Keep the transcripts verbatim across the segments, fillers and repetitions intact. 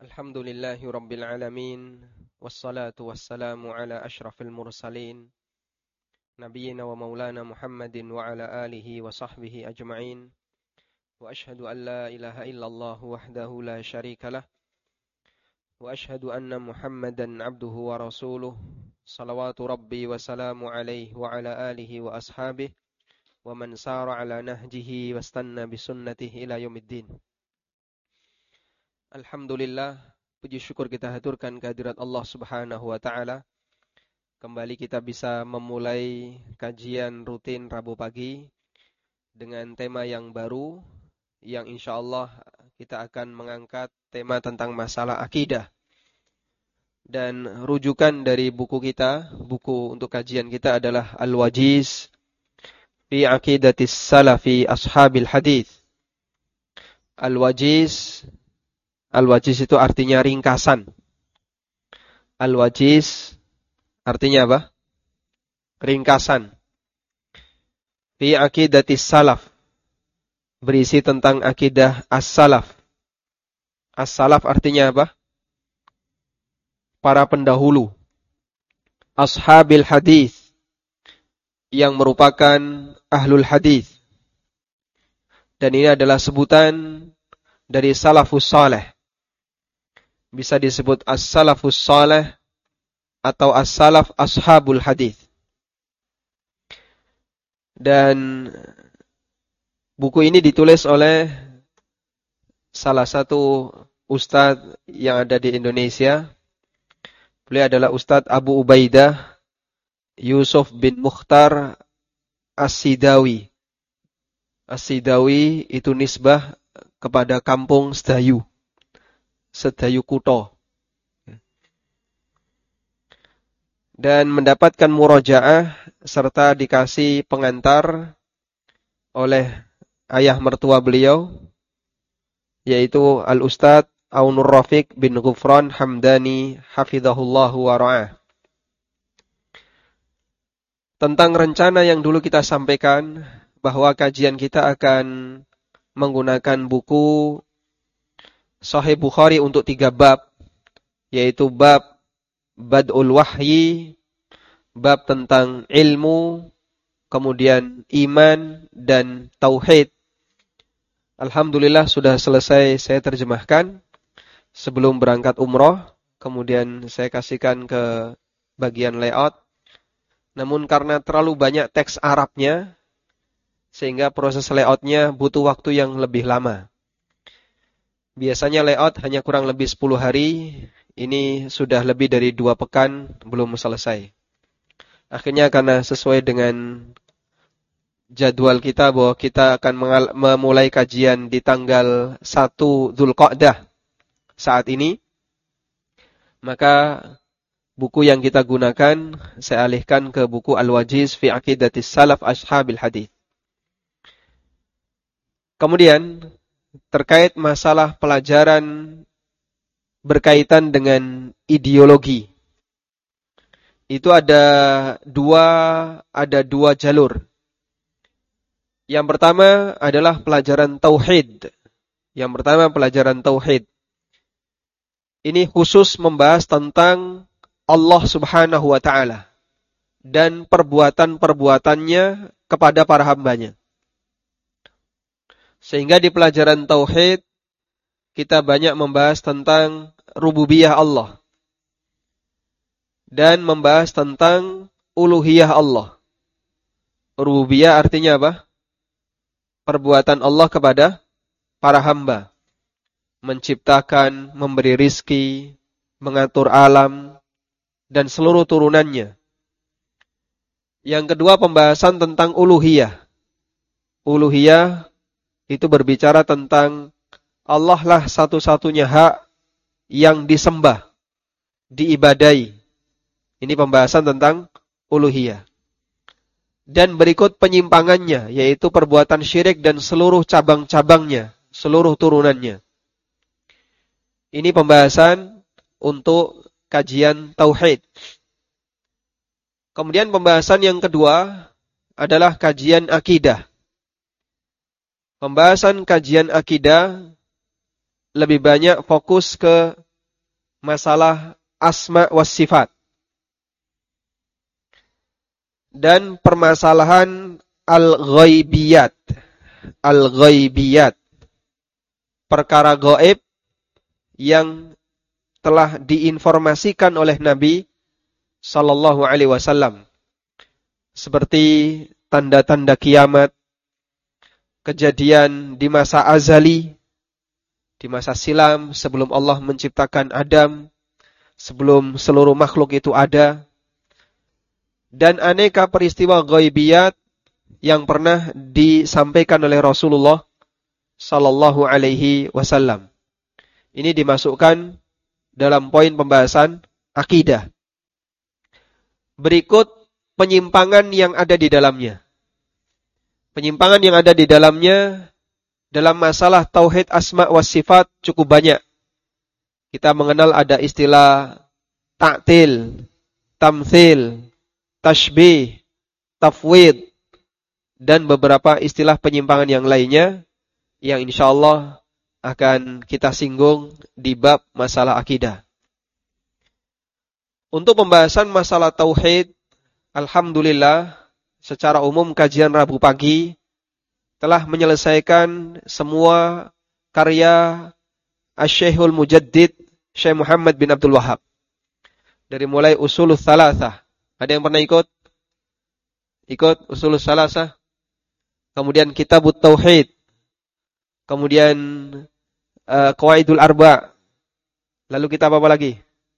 Alhamdulillahi Rabbil Alamin. Wassalatu wassalamu ala ashrafil mursalin Nabiyyina wa maulana Muhammadin wa ala alihi wa sahbihi ajma'in. Wa ashhadu an la ilaha illallah wahdahu la syarika lah. Wa ashhadu anna Muhammadan abduhu wa rasuluh. Salawatu Rabbi wa salamu alaihi wa ala alihi wa ashabihi wa man sara ala nahjihi wastanna bisunnatihi ila yaumiddin. Alhamdulillah, puji syukur kita haturkan kehadirat Allah Subhanahu wa taala. Kembali kita bisa memulai kajian rutin Rabu pagi dengan tema yang baru yang insyaallah kita akan mengangkat tema tentang masalah akidah. Dan rujukan dari buku kita, buku untuk kajian kita adalah Al-Wajiz fi Aqidatis Salafi Ashabil Hadits. Al-Wajiz Al-Wajiz itu artinya ringkasan. Al-Wajiz artinya apa? Ringkasan. Fi aqidatis salaf. Berisi tentang akidah as-salaf. As-salaf artinya apa? Para pendahulu. Ashabil hadis. Yang merupakan ahlul hadis. Dan ini adalah sebutan dari salafus saleh. Bisa disebut as-salafus salih atau as-salaf ashabul hadis. Dan buku ini ditulis oleh salah satu ustadz yang ada di Indonesia. Beliau adalah Ustadz Abu Ubaidah Yusuf bin Mukhtar As-Sidawi. As-Sidawi itu nisbah kepada kampung Sedayu. Sedayu Kuto. Dan mendapatkan murojaah serta dikasih pengantar oleh ayah mertua beliau, yaitu Al-Ustadz Aunur Rafiq bin Ghufran Hamdani hafizahullahu wa ra'ah. Tentang rencana yang dulu kita sampaikan, bahwa kajian kita akan menggunakan buku Sahih Bukhari untuk tiga bab, yaitu bab Bad'ul Wahyi, bab tentang ilmu, kemudian iman dan tauhid. Alhamdulillah sudah selesai saya terjemahkan sebelum berangkat umroh, kemudian saya kasihkan ke bagian layout. Namun karena terlalu banyak teks Arabnya, sehingga proses layoutnya butuh waktu yang lebih lama. Biasanya layout hanya kurang lebih sepuluh hari, ini sudah lebih dari dua pekan belum selesai. Akhirnya karena sesuai dengan jadwal kita bahwa kita akan memulai kajian di tanggal satu Dzulqa'dah saat ini, maka buku yang kita gunakan saya alihkan ke buku Al-Wajiz fi Aqidatis Salaf Ashabil Hadits. Kemudian terkait masalah pelajaran berkaitan dengan ideologi. Itu ada dua ada dua jalur. Yang pertama adalah pelajaran tauhid. Yang pertama pelajaran tauhid. Ini khusus membahas tentang Allah Subhanahu wa taala dan perbuatan-perbuatannya kepada para hambanya. Sehingga di pelajaran tauhid kita banyak membahas tentang rububiyah Allah dan membahas tentang uluhiyah Allah. Rububiyah artinya apa? Perbuatan Allah kepada para hamba. Menciptakan, memberi rizki, mengatur alam dan seluruh turunannya. Yang kedua pembahasan tentang uluhiyah. Uluhiyah itu berbicara tentang Allah lah satu-satunya hak yang disembah, diibadai. Ini pembahasan tentang uluhiyah. Dan berikut penyimpangannya, yaitu perbuatan syirik dan seluruh cabang-cabangnya, seluruh turunannya. Ini pembahasan untuk kajian tauhid. Kemudian pembahasan yang kedua adalah kajian akidah. Pembahasan kajian akidah lebih banyak fokus ke masalah asma was sifat dan permasalahan al-ghaibiyat. Al-ghaibiyat, perkara gaib yang telah diinformasikan oleh Nabi sallallahu alaihi wasallam, seperti tanda-tanda kiamat, kejadian di masa azali, di masa silam sebelum Allah menciptakan Adam, sebelum seluruh makhluk itu ada, dan aneka peristiwa ghaibiyat yang pernah disampaikan oleh Rasulullah sallallahu alaihi wasallam. Ini dimasukkan dalam poin pembahasan akidah. Berikut penyimpangan yang ada di dalamnya. Penyimpangan yang ada di dalamnya dalam masalah tauhid asma wa sifat cukup banyak. Kita mengenal ada istilah ta'til, tamthil, tashbih, tafwid, dan beberapa istilah penyimpangan yang lainnya yang insyaallah akan kita singgung di bab masalah akidah. Untuk pembahasan masalah tauhid, alhamdulillah secara umum kajian Rabu pagi telah menyelesaikan semua karya Asy-Syekhul Mujaddid Syekh Muhammad bin Abdul Wahhab. Dari mulai Ushulus Tsalatsah. Ada yang pernah ikut? Ikut Ushulus Tsalatsah? Kemudian Kitabut Tauhid, kemudian uh, Qawaidul Arba, lalu kitab apa lagi?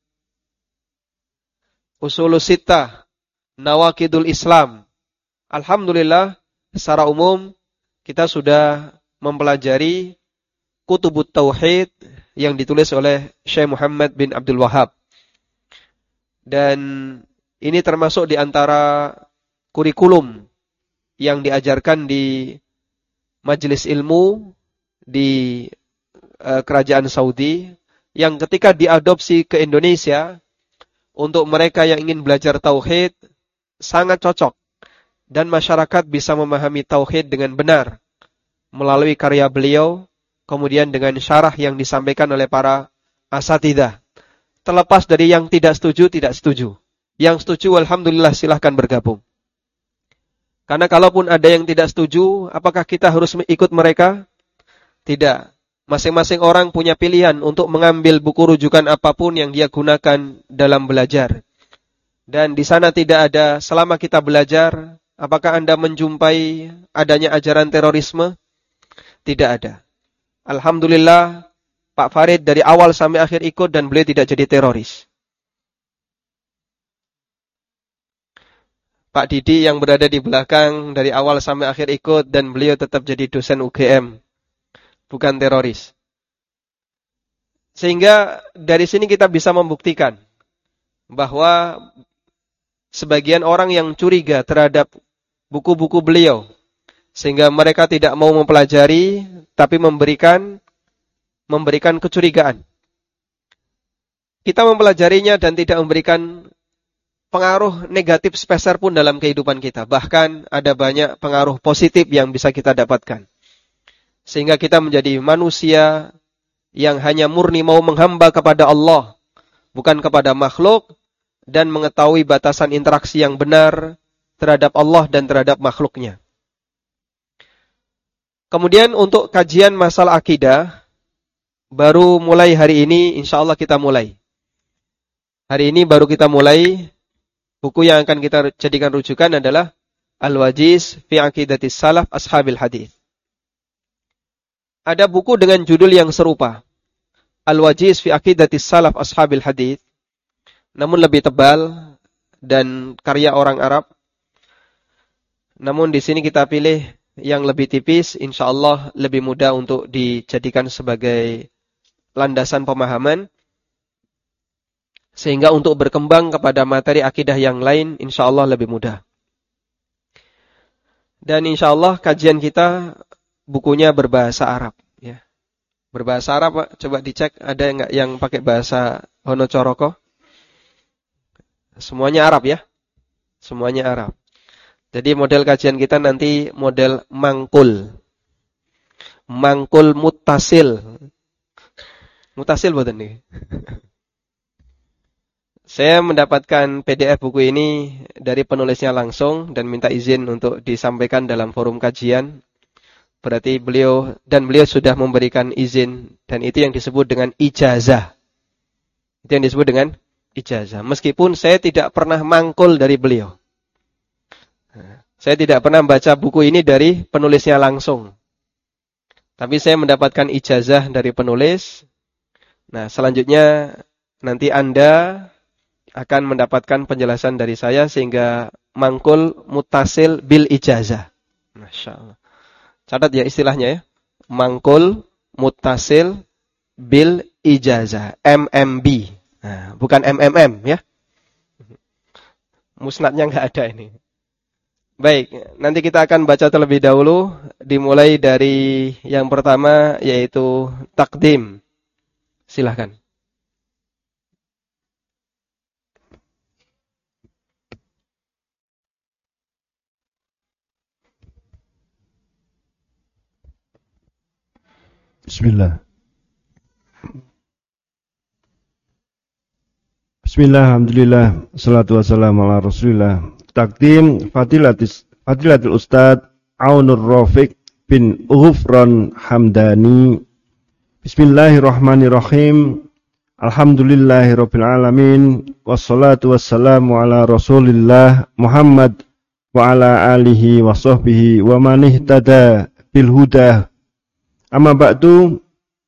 Ushulus Sittah, Nawaqidul Islam. Alhamdulillah, secara umum kita sudah mempelajari Kutubut Tauhid yang ditulis oleh Syekh Muhammad bin Abdul Wahhab. Dan ini termasuk di antara kurikulum yang diajarkan di majelis ilmu di uh, kerajaan Saudi, yang ketika diadopsi ke Indonesia untuk mereka yang ingin belajar tauhid sangat cocok, dan masyarakat bisa memahami tauhid dengan benar melalui karya beliau, kemudian dengan syarah yang disampaikan oleh para asatidzah. Terlepas dari yang tidak setuju, tidak setuju. Yang setuju, alhamdulillah, silahkan bergabung. Karena kalaupun ada yang tidak setuju, apakah kita harus ikut mereka? Tidak. Masing-masing orang punya pilihan untuk mengambil buku rujukan apapun yang dia gunakan dalam belajar. Dan di sana tidak ada, selama kita belajar, apakah Anda menjumpai adanya ajaran terorisme? Tidak ada. Alhamdulillah, Pak Farid dari awal sampai akhir ikut dan beliau tidak jadi teroris. Pak Didi yang berada di belakang dari awal sampai akhir ikut dan beliau tetap jadi dosen U G M. Bukan teroris. Sehingga dari sini kita bisa membuktikan bahwa sebagian orang yang curiga terhadap buku-buku beliau, sehingga mereka tidak mau mempelajari, tapi memberikan memberikan kecurigaan. Kita mempelajarinya dan tidak memberikan pengaruh negatif sepeser pun dalam kehidupan kita. Bahkan ada banyak pengaruh positif yang bisa kita dapatkan. Sehingga kita menjadi manusia yang hanya murni mau menghamba kepada Allah, bukan kepada makhluk, dan mengetahui batasan interaksi yang benar terhadap Allah dan terhadap makhluknya. Kemudian untuk kajian masalah akidah, baru mulai hari ini, insya Allah kita mulai. Hari ini baru kita mulai. Buku yang akan kita jadikan rujukan adalah Al-Wajiz fi Aqidatis Salaf Ashabil Hadith. Ada buku dengan judul yang serupa, Al-Wajiz fi Aqidatis Salaf Ashabil Hadith, namun lebih tebal dan karya orang Arab. Namun di sini kita pilih yang lebih tipis, insya Allah lebih mudah untuk dijadikan sebagai landasan pemahaman. Sehingga untuk berkembang kepada materi akidah yang lain, insya Allah lebih mudah. Dan insya Allah kajian kita bukunya berbahasa Arab. Ya. Berbahasa Arab, Pak. Coba dicek ada nggak yang pakai bahasa Hono Coroko? Semuanya Arab ya? Semuanya Arab. Jadi model kajian kita nanti model mangkul. Mangkul mutasil. Mutasil bukan nih? Saya mendapatkan P D F buku ini dari penulisnya langsung dan minta izin untuk disampaikan dalam forum kajian. Berarti beliau dan beliau sudah memberikan izin dan itu yang disebut dengan ijazah. Itu yang disebut dengan ijazah. Meskipun saya tidak pernah mangkul dari beliau. Saya tidak pernah baca buku ini dari penulisnya langsung. Tapi saya mendapatkan ijazah dari penulis. Nah, selanjutnya nanti Anda akan mendapatkan penjelasan dari saya sehingga mangkul mutasil bil ijazah. Masya Allah. Catat ya istilahnya ya. Mangkul mutasil bil ijazah. M M B. Nah, bukan M M M ya. Musnadnya nggak ada ini. Baik, nanti kita akan baca terlebih dahulu. Dimulai dari yang pertama yaitu takdim. Silahkan. Bismillah. Bismillah, alhamdulillah, salatu wassalamu ala rasulillah. Takdim fadilatis, fadilatul ustad Aunur Rafiq bin Ghufran Hamdani. Bismillahirrahmanirrahim. Alhamdulillahirabbil alamin. Wassalatu wassalamu ala rasulillah Muhammad wa ala alihi wa sahbihi wa man ihtada bil huda. Amma ba'du.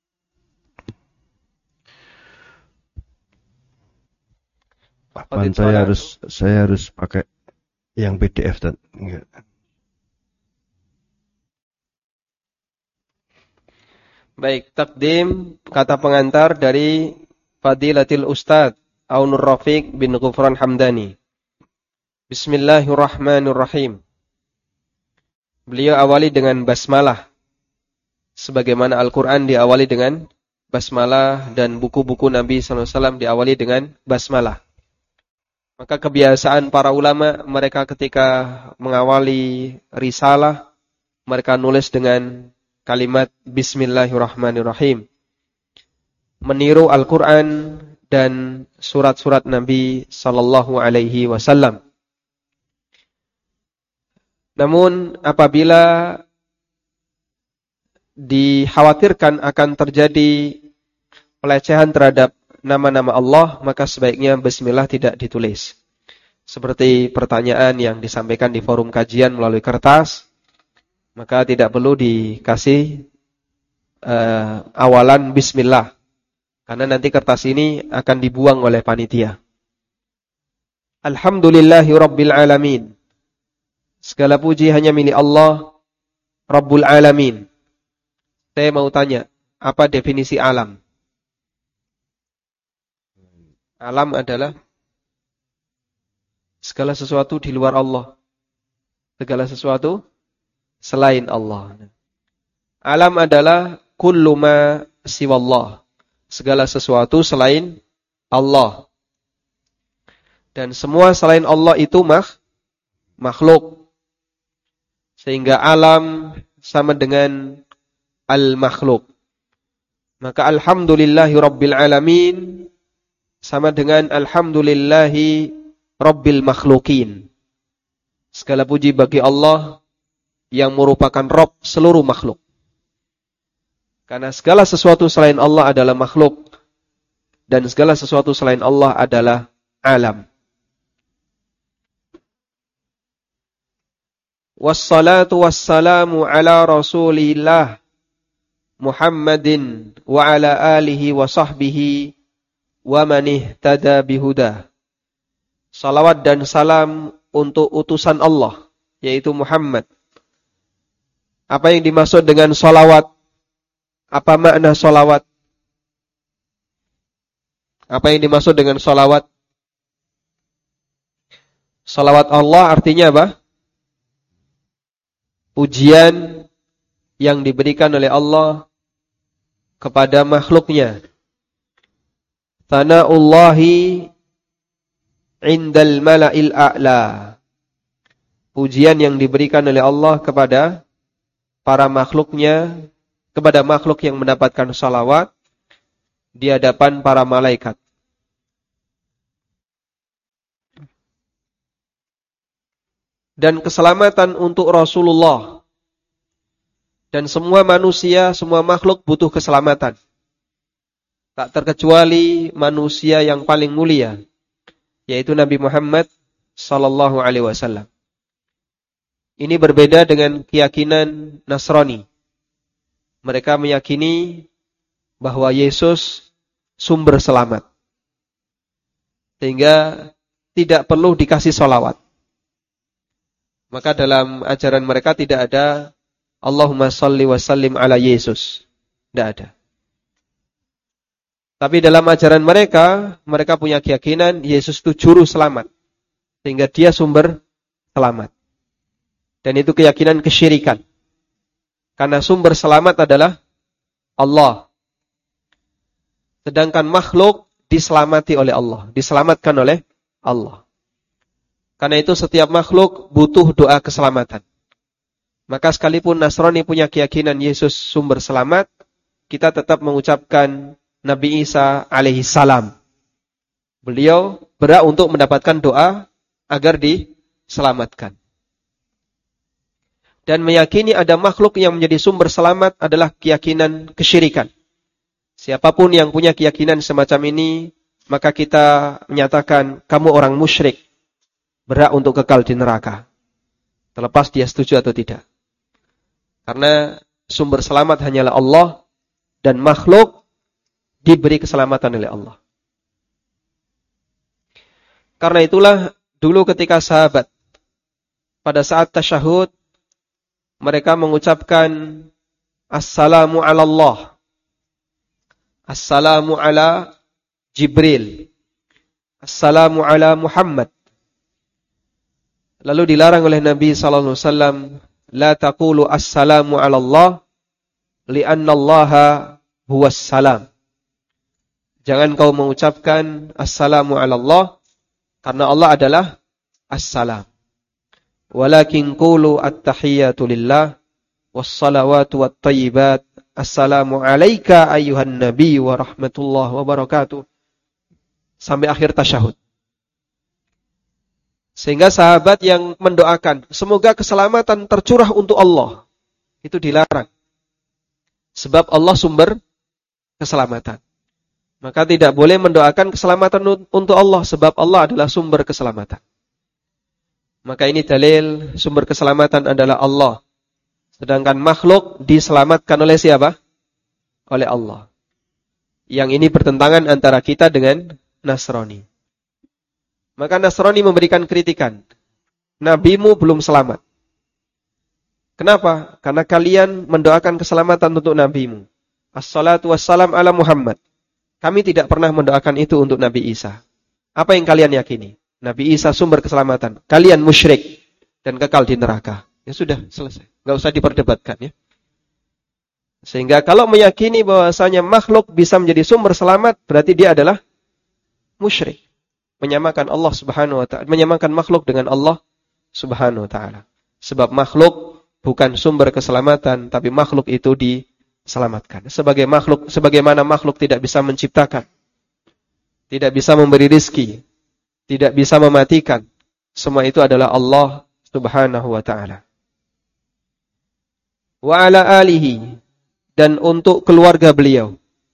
Apaan saya harus saya harus pakai yang P D F dan enggak. Baik, takdim kata pengantar dari Fadilatil Ustadz Aunur Rafiq bin Ghufran Hamdani. Bismillahirrahmanirrahim. Beliau awali dengan basmalah. Sebagaimana Al-Quran diawali dengan basmalah dan buku-buku Nabi sallallahu alaihi wasallam diawali dengan basmalah. Maka kebiasaan para ulama, mereka ketika mengawali risalah, mereka nulis dengan kalimat Bismillahirrahmanirrahim. Meniru Al-Quran dan surat-surat Nabi sallallahu alaihi wasallam. Namun apabila dikhawatirkan akan terjadi pelecehan terhadap nama-nama Allah, maka sebaiknya bismillah tidak ditulis. Seperti pertanyaan yang disampaikan di forum kajian melalui kertas, maka tidak perlu dikasih uh, awalan bismillah. Karena nanti kertas ini akan dibuang oleh panitia. Alhamdulillahi Rabbil Alamin. Segala puji hanya milik Allah, Rabbul Alamin. Saya mau tanya, apa definisi alam? Alam adalah segala sesuatu di luar Allah. Segala sesuatu selain Allah. Alam adalah kullu ma siwallah. Segala sesuatu selain Allah. Dan semua selain Allah itu mak, makhluk. Sehingga alam sama dengan al-makhluk. Maka alhamdulillahi rabbil alamin sama dengan alhamdulillahi rabbil makhlukin. Segala puji bagi Allah yang merupakan Rabb seluruh makhluk. Karena segala sesuatu selain Allah adalah makhluk dan segala sesuatu selain Allah adalah alam. Wassalatu wassalamu ala rasulillah Muhammadin wa ala alihi wa sahbihi wa man ihtada bihuda. Salawat dan salam untuk utusan Allah, yaitu Muhammad. Apa yang dimaksud dengan salawat? Apa makna salawat? Apa yang dimaksud dengan salawat? Salawat Allah artinya apa? Pujian yang diberikan oleh Allah kepada makhluknya. Thanaullahi indal mala'il a'la. Pujian yang diberikan oleh Allah kepada para makhluknya, kepada makhluk yang mendapatkan salawat di hadapan para malaikat. dan keselamatan untuk Rasulullah. Dan semua manusia, semua makhluk butuh keselamatan. Tak terkecuali manusia yang paling mulia, yaitu Nabi Muhammad sallallahu alaihi wasallam. Ini berbeda dengan keyakinan Nasrani. Mereka meyakini bahwa Yesus sumber selamat. Sehingga tidak perlu dikasih sholawat. Maka dalam ajaran mereka tidak ada Allahumma salli wa sallim ala Yesus. Tidak ada. Tapi dalam ajaran mereka, mereka punya keyakinan Yesus itu juru selamat. Sehingga dia sumber selamat. Dan itu keyakinan kesyirikan. Karena sumber selamat adalah Allah. Sedangkan makhluk diselamati oleh Allah. Diselamatkan oleh Allah. Karena itu setiap makhluk butuh doa keselamatan. Maka sekalipun Nasrani punya keyakinan Yesus sumber selamat, kita tetap mengucapkan Nabi Isa alaihi salam. Beliau berhak untuk mendapatkan doa agar diselamatkan. Dan meyakini ada makhluk yang menjadi sumber selamat adalah keyakinan kesyirikan. Siapapun yang punya keyakinan semacam ini, maka kita menyatakan kamu orang musyrik, berhak untuk kekal di neraka. Terlepas dia setuju atau tidak. Karena sumber selamat hanyalah Allah dan makhluk diberi keselamatan oleh Allah. Karena itulah dulu ketika sahabat pada saat tasyahud mereka mengucapkan Assalamu ala Allah, Assalamu ala Jibril, Assalamu ala Muhammad. Lalu dilarang oleh Nabi sallallahu alaihi wasallam, la taqulu assalamu ala Allah li'anna Allaha huwas salam. Jangan kau mengucapkan assalamu ala Allah karena Allah adalah as-salam. Walakin qulu at-tahiyyatu lillah was-salawatu wat-thayyibat. Assalamu alayka ayyuhan nabi wa rahmatullahi wa barakatuh. Sampai akhir tasyahud. Sehingga sahabat yang mendoakan semoga keselamatan tercurah untuk Allah, itu dilarang. Sebab Allah sumber keselamatan. Maka tidak boleh mendoakan keselamatan untuk Allah sebab Allah adalah sumber keselamatan. Maka ini dalil sumber keselamatan adalah Allah. Sedangkan makhluk diselamatkan oleh siapa? Oleh Allah. Yang ini bertentangan antara kita dengan Nasrani. Maka Nasrani memberikan kritikan. Nabimu belum selamat. Kenapa? Karena kalian mendoakan keselamatan untuk nabimu. Assalatu wassalam ala Muhammad. Kami tidak pernah mendoakan itu untuk Nabi Isa. Apa yang kalian yakini? Nabi Isa sumber keselamatan. Kalian musyrik dan kekal di neraka. Ya sudah, selesai. Enggak usah diperdebatkan ya. Sehingga kalau meyakini bahwasanya makhluk bisa menjadi sumber selamat, berarti dia adalah musyrik. Menyamakan Allah Subhanahu wa taala, menyamakan makhluk dengan Allah Subhanahu wa taala. Sebab makhluk bukan sumber keselamatan, tapi makhluk itu diselamatkan. Sebagai makhluk, sebagaimana makhluk tidak bisa menciptakan, tidak bisa memberi rizki, tidak bisa mematikan. Semua itu adalah Allah Subhanahu wa taala. Wa ala alihi, dan untuk keluarga beliau.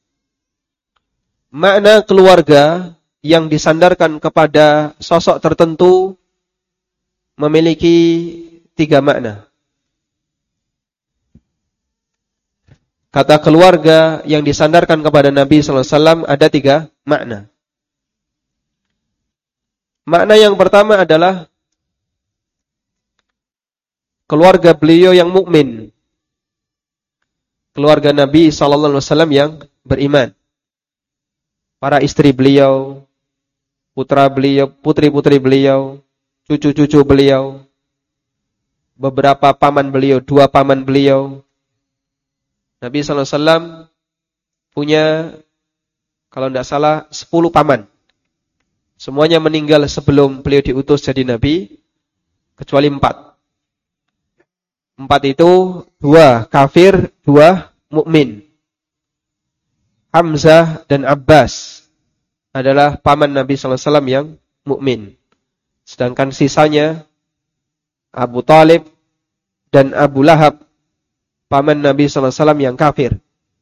Makna keluarga yang disandarkan kepada sosok tertentu memiliki tiga makna. Kata keluarga yang disandarkan kepada Nabi sallallahu alaihi wasallam ada tiga makna. Makna yang pertama adalah keluarga beliau yang mukmin. Keluarga Nabi sallallahu alaihi wasallam yang beriman. Para istri beliau, putra beliau, putri-putri beliau, cucu-cucu beliau, beberapa paman beliau, dua paman beliau. Nabi sallallahu alaihi wasallam punya, kalau tidak salah, sepuluh paman. Semuanya meninggal sebelum beliau diutus jadi Nabi, kecuali empat. Empat itu, dua kafir, dua mukmin. Hamzah dan Abbas adalah paman Nabi sallallahu alaihi wasallam yang mukmin. Sedangkan sisanya Abu Talib, dan Abu Lahab, paman Nabi sallallahu alaihi wasallam yang kafir.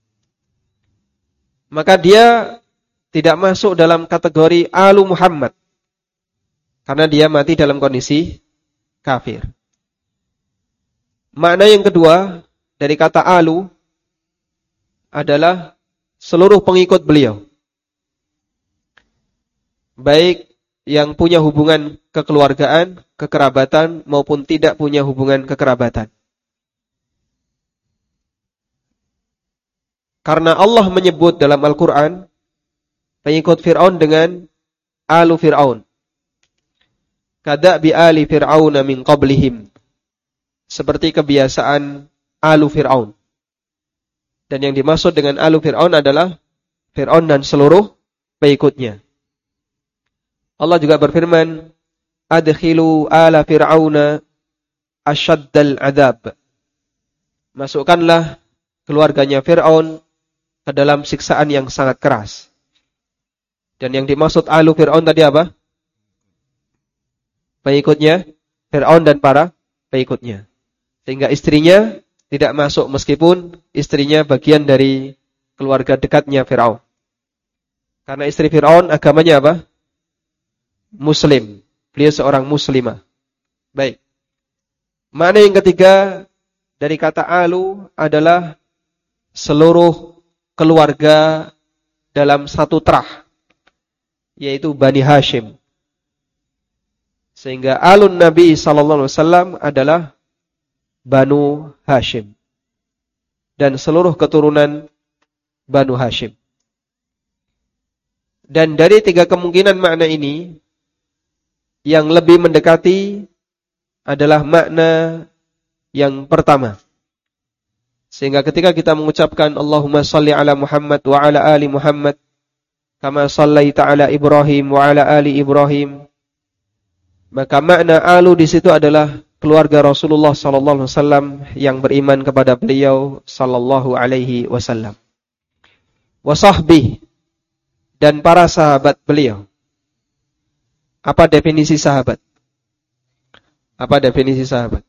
Maka dia tidak masuk dalam kategori Alu Muhammad, karena dia mati dalam kondisi kafir. Makna yang kedua dari kata Alu adalah seluruh pengikut beliau, baik yang punya hubungan kekeluargaan, kekerabatan, maupun tidak punya hubungan kekerabatan. Karena Allah menyebut dalam Al-Quran pengikut Fir'aun dengan Alu Fir'aun. Kada bi ali Fir'aun min qablihim. Seperti kebiasaan Alu Fir'aun. Dan yang dimaksud dengan Alu Fir'aun adalah Fir'aun dan seluruh pengikutnya. Allah juga berfirman, Adkhilu ala Fir'auna asyaddal adab. Masukkanlah keluarganya Fir'aun ke dalam siksaan yang sangat keras. Dan yang dimaksud Alu Fir'aun tadi apa? Pengikutnya Fir'aun dan para pengikutnya. Sehingga istrinya tidak masuk meskipun istrinya bagian dari keluarga dekatnya Fir'aun. Karena istri Fir'aun agamanya apa? Muslim. Beliau seorang muslimah. Baik. Makna yang ketiga dari kata Alu adalah seluruh keluarga dalam satu terah, yaitu Bani Hashim. Sehingga Alun Nabi sallallahu alaihi wasallam adalah Banu Hashim dan seluruh keturunan Banu Hashim. Dan dari tiga kemungkinan makna ini, yang lebih mendekati adalah makna yang pertama. Sehingga ketika kita mengucapkan Allahumma salli ala Muhammad wa ala ali Muhammad kama sallaita ala Ibrahim wa ala ali Ibrahim, maka makna alu di situ adalah keluarga Rasulullah sallallahu alaihi wasallam yang beriman kepada beliau sallallahu alaihi wasallam. Wa sahbihi, dan para sahabat beliau. Apa definisi sahabat? Apa definisi sahabat?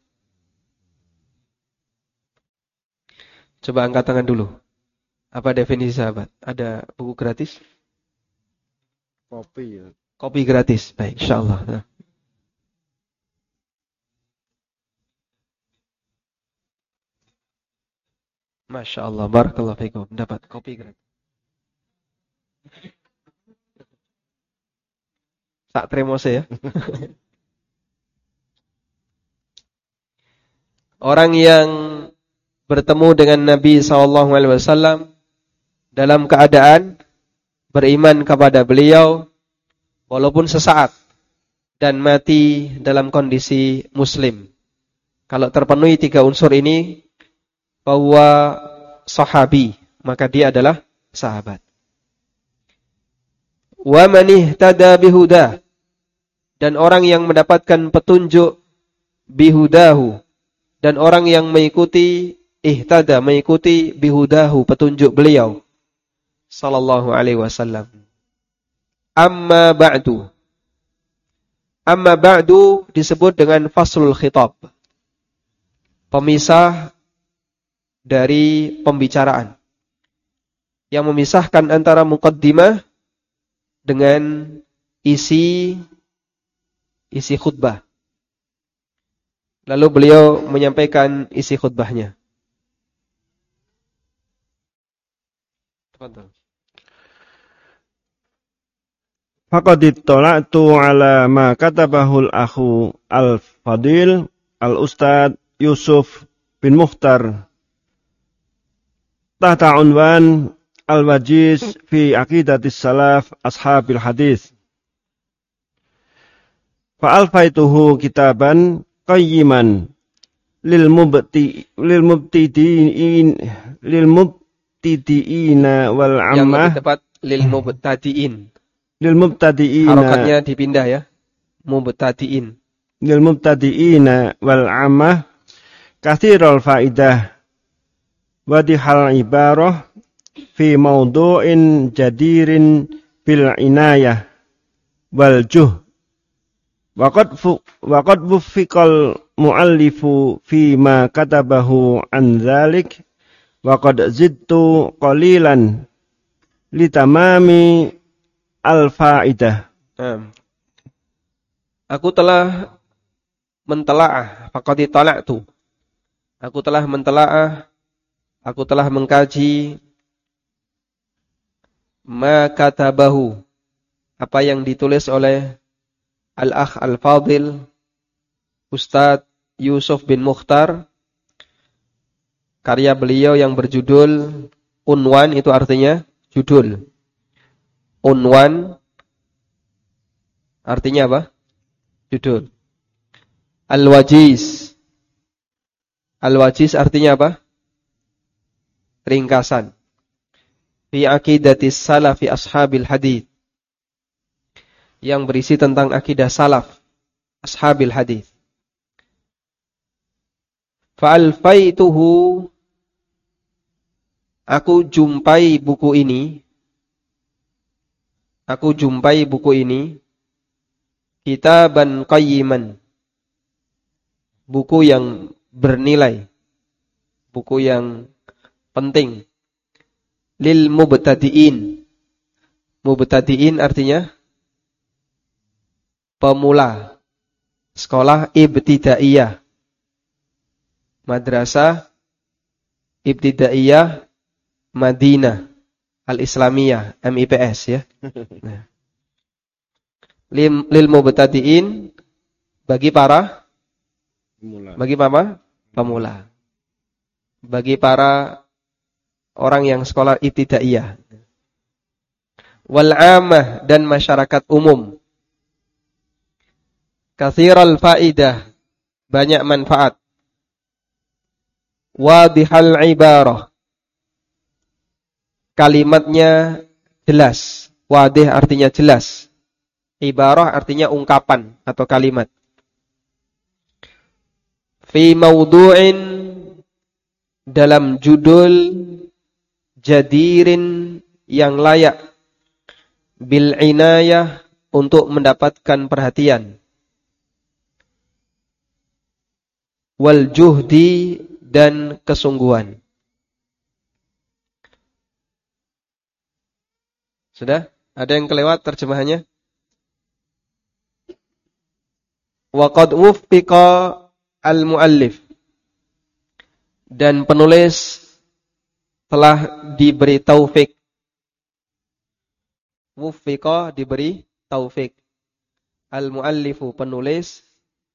Coba angkat tangan dulu. Apa definisi sahabat? Ada buku gratis? Kopi ya. Kopi gratis. Baik, insyaallah. Nah. Masya Allah, barakallahu fikum. Dapat kopi gratis. Tak terima saya. Orang yang bertemu dengan Nabi sallallahu alaihi wasallam dalam keadaan beriman kepada beliau walaupun sesaat dan mati dalam kondisi muslim. Kalau terpenuhi tiga unsur ini, bahwa sahabi, maka dia adalah sahabat. Wa man ihtada bihuda, dan orang yang mendapatkan petunjuk bihudahu, dan orang yang mengikuti ihtada, mengikuti bihudahu, petunjuk beliau sallallahu alaihi wasallam. Amma ba'du. Amma ba'du disebut dengan faslul khitab, pemisah dari pembicaraan, yang memisahkan antara muqaddimah dengan isi isi khutbah. Lalu beliau menyampaikan isi khutbahnya. Tafadhal. Faqad ittala'tu ala ma katabahu al-akhu al-fadil al-ustad Yusuf bin Mukhtar tahta unwan al-wajiz fi aqidatis salaf ashabil hadis. Fa'alfaituhu kitaban qayyiman lil mubti lil mubtidiin lil mubtidiina wal ammah. Yang lebih tepat lil mubtadiin. Lil mubtadiina. Harokatnya dipindah ya. Mubtadiin. Lil mubtadiina wal ammah katsirul faidah wa dihal ibarah fi mawdu'in jadirin bil inayah wal juh Waqad fu waqad wuffiqal muallifu fi ma katabahu an dzalik waqad zidtu qalilan litamami al-faidah. Nah, aku telah mentelaah, faqad tala'tu. Aku telah mentelaah, aku telah mengkaji ma katabahu, apa yang ditulis oleh Al-Akh Al-Fadil Ustadz Yusuf bin Mukhtar, karya beliau yang berjudul Unwan, itu artinya judul. Unwan artinya apa? Judul. Al-Wajiz. Al-Wajiz artinya apa? Ringkasan. Fi aqidatis salafi ashabil hadith, yang berisi tentang akidah salaf ashabil hadith. Fa'alfaituhu, aku jumpai buku ini, aku jumpai buku ini, kitaban qayyiman, buku yang bernilai, buku yang penting, lil mubtadi'in. Mubtadi'in artinya pemula, sekolah ibtidaiyah, madrasah ibtidaiyah Madinah Al-Islamiyah, M I P S ya. Nah. Lil, lil mubtadi'in, bagi para pemula. Bagi para pemula. Bagi para orang yang sekolah ibtidaiyah. Wal 'ammah, dan masyarakat umum. Katsiral faidah, banyak manfaat. Wadihal ibarah, kalimatnya jelas. Wadih artinya jelas. Ibarah artinya ungkapan atau kalimat. Fi maudu'in, dalam judul jadirin, yang layak, bil inayah, untuk mendapatkan perhatian, wal juhdi, dan kesungguhan. Sudah? Ada yang kelewat terjemahannya? Wa qad wuffiqa al-muallif, dan penulis telah diberi taufik. Wuffiqa, diberi taufik. Al-muallifu, penulis,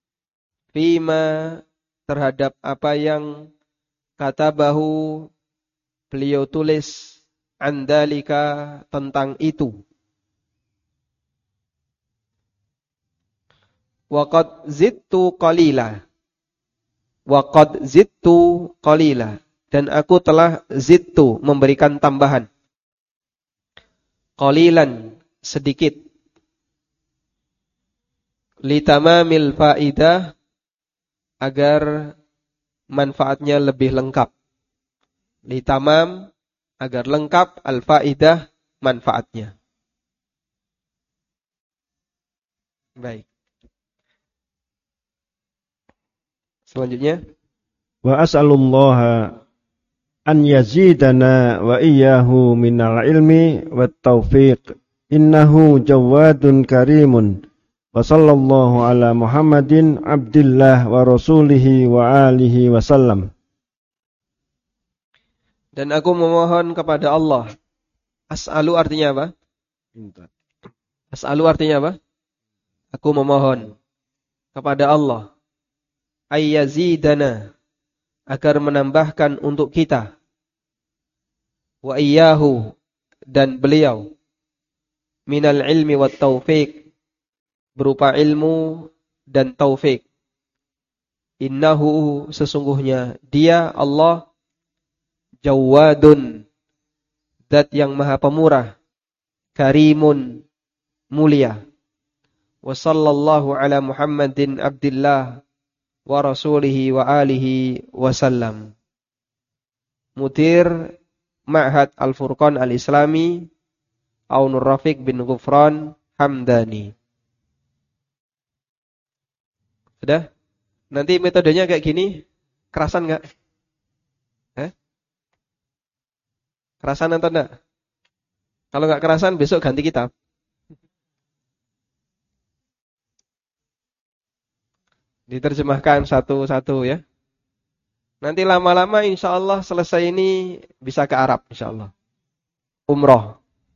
fima, terhadap apa yang katabahu, beliau tulis, andalika, tentang itu. Waqad zidtu qalila, waqad zidtu qalila, dan aku telah zidtu, memberikan tambahan, qalilan, sedikit, litamamil faidah, agar manfaatnya lebih lengkap. Litamam, agar lengkap, al-faidah, manfaatnya. Baik. Selanjutnya, wa as'alullaha an yazidana wa iyyahu minal ilmi wat taufiq, innahu jawadun karimun. Wa sallallahu ala Muhammadin abdillah wa rasulihi wa alihi wa sallam. Dan aku memohon kepada Allah. As'alu artinya apa? Minta. As'alu artinya apa? Aku memohon kepada Allah, ayyazidana, agar menambahkan untuk kita, wa iyyahu, dan beliau, minal ilmi wat taufiq, berupa ilmu dan taufik. Innahu, sesungguhnya dia Allah, jawadun, zat yang maha pemurah, karimun, mulia. Wa sallallahu ala Muhammadin abdillah wa rasulihi wa alihi wasallam. Mudir Ma'had Al-Furqan Al-Islami, Aunur Rafiq bin Ghufran Hamdani. Sudah? Nanti metodenya kayak gini, kerasan nggak? Eh? Kerasan atau enggak? Kalau nggak kerasan, besok ganti kitab. Diterjemahkan satu-satu ya. Nanti lama-lama insya Allah selesai ini bisa ke Arab insya Allah. Umroh.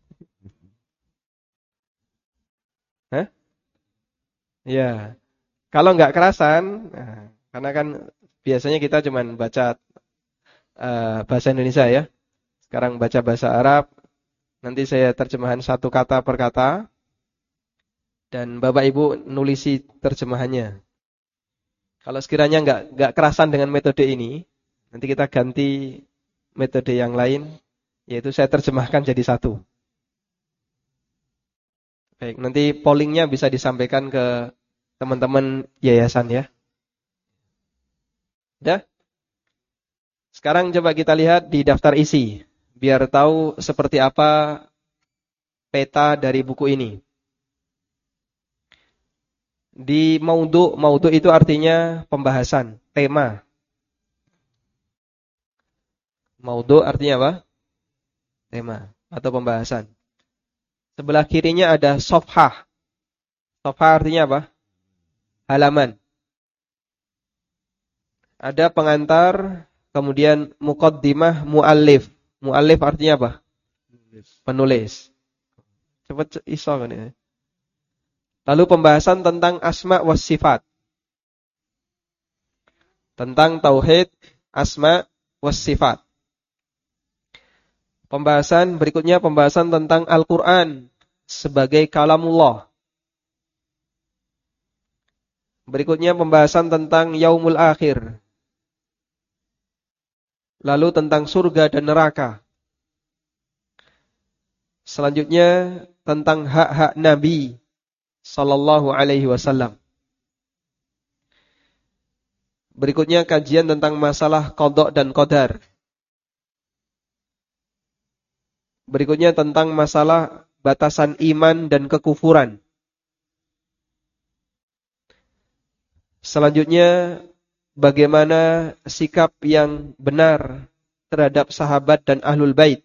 Hah? Ya. Kalau nggak kerasan, nah, karena kan biasanya kita cuma baca uh, bahasa Indonesia ya. Sekarang baca bahasa Arab. Nanti saya terjemahan satu kata per kata. Dan Bapak Ibu nulisi terjemahannya. Kalau sekiranya nggak nggak kerasan dengan metode ini, nanti kita ganti metode yang lain, yaitu saya terjemahkan jadi satu. Baik, nanti pollingnya bisa disampaikan ke teman-teman yayasan ya. Udah? Sekarang coba kita lihat di daftar isi, biar tahu seperti apa peta dari buku ini. Di maudhu, maudhu itu artinya pembahasan, tema. Maudhu artinya apa? Tema atau pembahasan. Sebelah kirinya ada safhah. Safhah artinya apa? Halaman. Ada pengantar, kemudian muqaddimah, muallif. Muallif artinya apa? Penulis. Cepat iso kan ya. Lalu pembahasan tentang asma was sifat. Tentang tauhid, asma was sifat. Pembahasan berikutnya pembahasan tentang Al-Qur'an sebagai kalamullah. Berikutnya pembahasan tentang yaumul akhir. Lalu tentang surga dan neraka. Selanjutnya tentang hak-hak Nabi sallallahu alaihi wasallam. Berikutnya kajian tentang masalah qada dan qadar. Berikutnya tentang masalah batasan iman dan kekufuran. Selanjutnya, bagaimana sikap yang benar terhadap sahabat dan ahlul bait.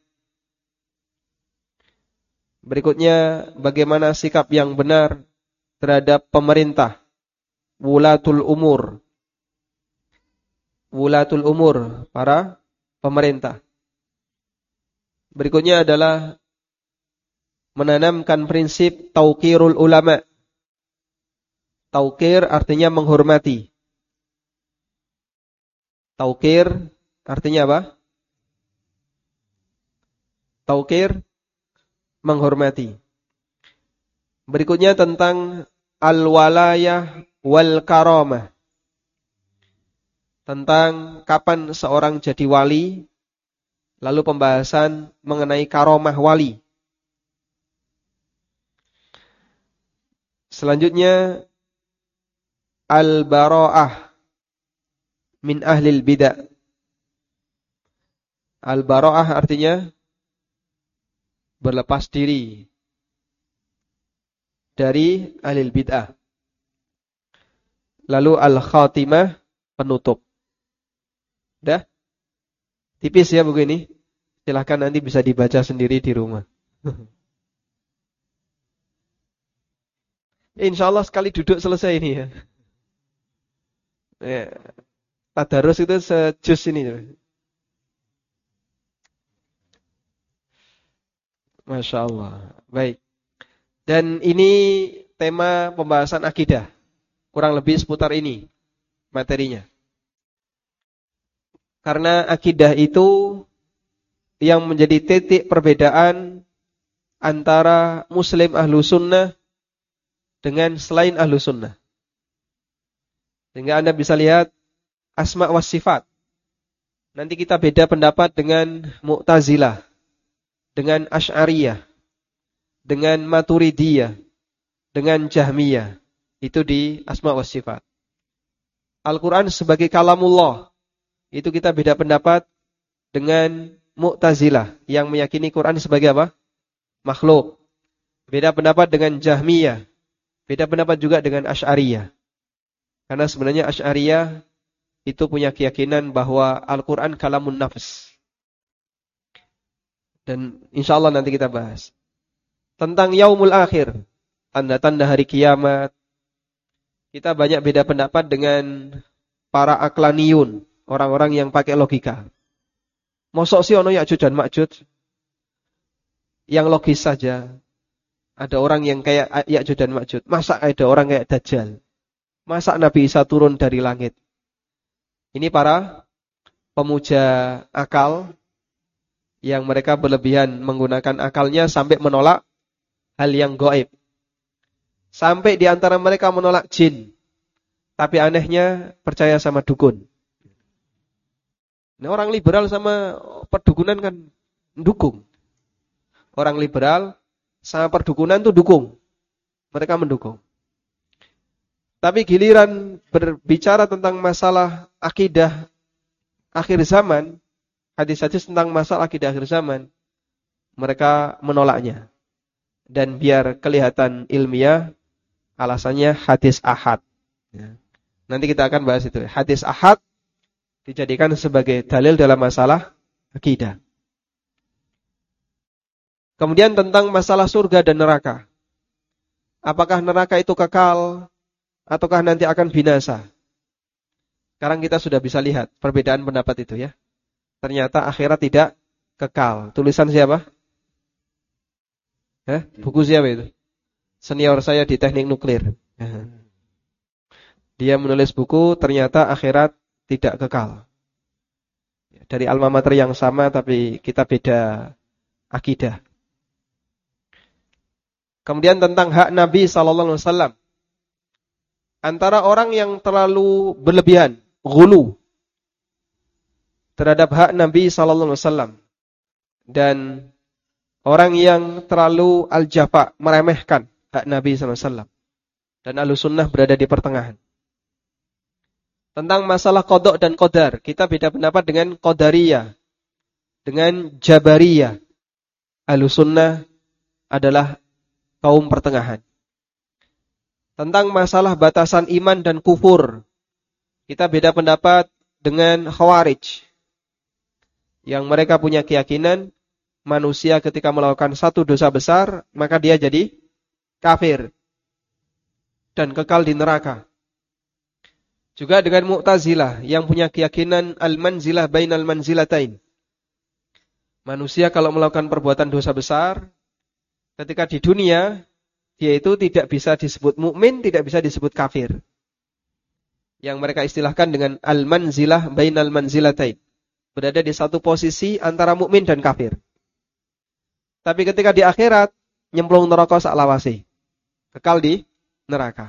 Berikutnya, bagaimana sikap yang benar terhadap pemerintah, wulatul umur. Wulatul umur, para pemerintah. Berikutnya adalah menanamkan prinsip tauqirul ulama. Tauqir artinya menghormati. Tauqir artinya apa? Tauqir menghormati. Berikutnya tentang al-walayah wal karamah. Tentang kapan seorang jadi wali, lalu pembahasan mengenai karamah wali. Selanjutnya al-bara'ah min ahlil bid'ah. Al-bara'ah artinya berlepas diri dari ahlil bid'ah. Lalu al-khatimah, penutup. Udah? Tipis ya buku ini. Silahkan nanti bisa dibaca sendiri di rumah. Insya Allah sekali duduk selesai ini ya. Ya, tadarus itu sejus ini. Masya Allah. Baik. Dan ini tema pembahasan akidah. Kurang lebih seputar ini materinya. Karena akidah itu yang menjadi titik perbedaan antara Muslim ahlu sunnah dengan selain ahlu sunnah. Sehingga Anda bisa lihat asma was sifat. Nanti kita beda pendapat dengan Mu'tazilah, dengan Asy'ariyah, dengan Maturidiyah, dengan Jahmiyah. Itu di asma was sifat. Al-Quran sebagai kalamullah, itu kita beda pendapat dengan Mu'tazilah yang meyakini Quran sebagai apa? Makhluk. Beda pendapat dengan Jahmiyah. Beda pendapat juga dengan Asy'ariyah. Karena sebenarnya Asy'ariyah itu punya keyakinan bahwa Al-Quran kalamun nafs. Dan insya Allah nanti kita bahas. Tentang yaumul akhir, tanda-tanda hari kiamat. Kita banyak beda pendapat dengan para aklaniyun, orang-orang yang pakai logika. Mosok sih ono Ya'juj dan Ma'juj? Yang logis saja. Ada orang yang kayak Ya'juj dan Ma'juj. Masa ada orang kayak Dajjal? Masa Nabi Isa turun dari langit? Ini para pemuja akal yang mereka berlebihan menggunakan akalnya sampai menolak hal yang gaib. Sampai di antara mereka menolak jin. Tapi anehnya percaya sama dukun. Nah, orang liberal sama perdukunan kan mendukung. Orang liberal sama perdukunan tuh dukung. Mereka mendukung. Tapi giliran berbicara tentang masalah akidah akhir zaman, hadis-hadis tentang masalah akidah akhir zaman, mereka menolaknya. Dan biar kelihatan ilmiah, alasannya hadis ahad. Nanti kita akan bahas itu. Hadis ahad dijadikan sebagai dalil dalam masalah akidah. Kemudian tentang masalah surga dan neraka. Apakah neraka itu kekal ataukah nanti akan binasa? Sekarang kita sudah bisa lihat perbedaan pendapat itu ya. Ternyata akhirat tidak kekal. Tulisan siapa? Hah? Buku siapa itu? Senior saya di teknik nuklir. Dia menulis buku, ternyata akhirat tidak kekal. Dari alma mater yang sama tapi kita beda akidah. Kemudian tentang hak Nabi sallallahu alaihi wasallam. Antara orang yang terlalu berlebihan, ghulu, terhadap hak Nabi sallallahu alaihi wasallam dan orang yang terlalu al-jafa, meremehkan hak Nabi sallallahu alaihi wasallam. Dan Ahlussunnah berada di pertengahan. Tentang masalah qada dan qadar, kita beda pendapat dengan Qadariyah, dengan Jabariyah. Ahlussunnah adalah kaum pertengahan. Tentang masalah batasan iman dan kufur, kita beda pendapat dengan Khawarij. Yang mereka punya keyakinan manusia ketika melakukan satu dosa besar, maka dia jadi kafir dan kekal di neraka. Juga dengan Mu'tazilah yang punya keyakinan al-manzilah bainal manzilatain. Manusia kalau melakukan perbuatan dosa besar, ketika di dunia, dia itu tidak bisa disebut mukmin, tidak bisa disebut kafir. Yang mereka istilahkan dengan al-manzilah bainal manzilatain. Berada di satu posisi antara mukmin dan kafir. Tapi ketika di akhirat, nyemplung neraka saklawase. Kekal di neraka.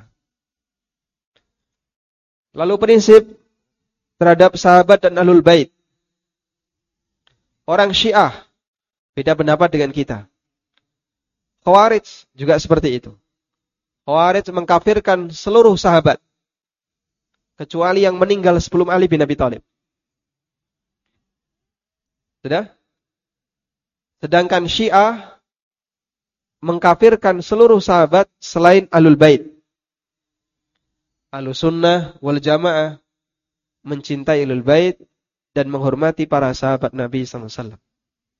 Lalu prinsip terhadap sahabat dan ahlul bait. Orang Syiah beda pendapat dengan kita. Khawarij juga seperti itu. Khawarij mengkafirkan seluruh sahabat kecuali yang meninggal sebelum Ali bin Abi Thalib. Sudah? Sedangkan Syiah mengkafirkan seluruh sahabat selain ahlul bait. Ahlussunnah wal Jamaah mencintai ahlul bait dan menghormati para sahabat Nabi sallallahu alaihi wasallam.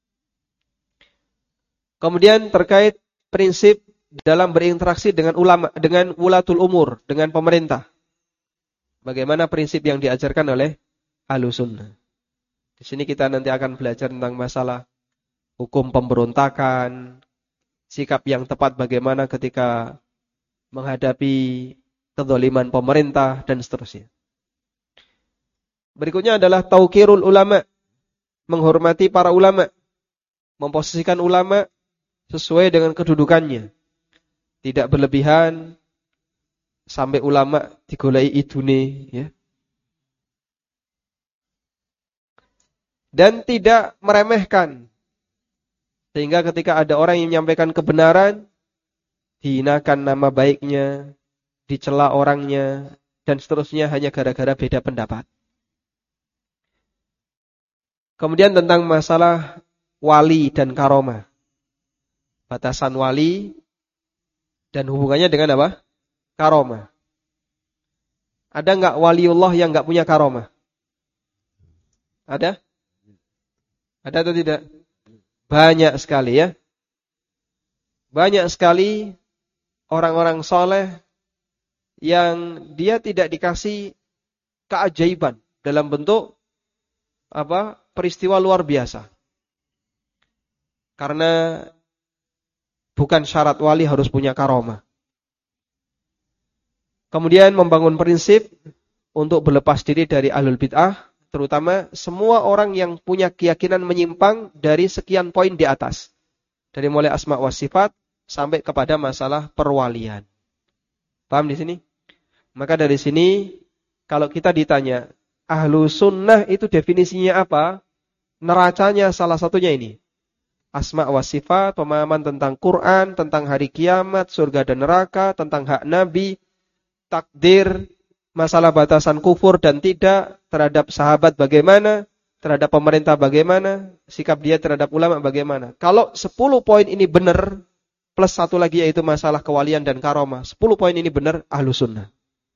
Kemudian terkait prinsip dalam berinteraksi dengan ulama, dengan ulatul umur, dengan pemerintah. Bagaimana prinsip yang diajarkan oleh Ahlussunnah. Di sini kita nanti akan belajar tentang masalah hukum pemberontakan, sikap yang tepat bagaimana ketika menghadapi kezaliman pemerintah dan seterusnya. Berikutnya adalah tauqirul ulama, menghormati para ulama, memposisikan ulama sesuai dengan kedudukannya. Tidak berlebihan sampai ulama digolai idune ya. Dan tidak meremehkan. Sehingga ketika ada orang yang menyampaikan kebenaran, dihinakan nama baiknya, dicela orangnya, dan seterusnya hanya gara-gara beda pendapat. Kemudian tentang masalah wali dan karomah. Batasan wali dan hubungannya dengan apa? Karomah. Ada nggak waliullah yang nggak punya karomah? Ada? Ada atau tidak? Banyak sekali ya. Banyak sekali orang-orang soleh yang dia tidak dikasih keajaiban dalam bentuk apa peristiwa luar biasa. Karena bukan syarat wali harus punya karomah. Kemudian membangun prinsip untuk berlepas diri dari ahlul bid'ah, terutama semua orang yang punya keyakinan menyimpang dari sekian poin di atas. Dari mulai asma wa sifat sampai kepada masalah perwalian. Paham di sini? Maka dari sini kalau kita ditanya ahlu sunnah itu definisinya apa? Neracanya salah satunya ini. Asma wa sifat, pemahaman tentang Quran, tentang hari kiamat, surga dan neraka, tentang hak nabi, takdir, masalah batasan kufur dan tidak, terhadap sahabat bagaimana, terhadap pemerintah bagaimana, sikap dia terhadap ulama bagaimana. Kalau sepuluh poin ini benar, plus satu lagi yaitu masalah kewalian dan karomah, sepuluh poin ini benar ahlu sunnah.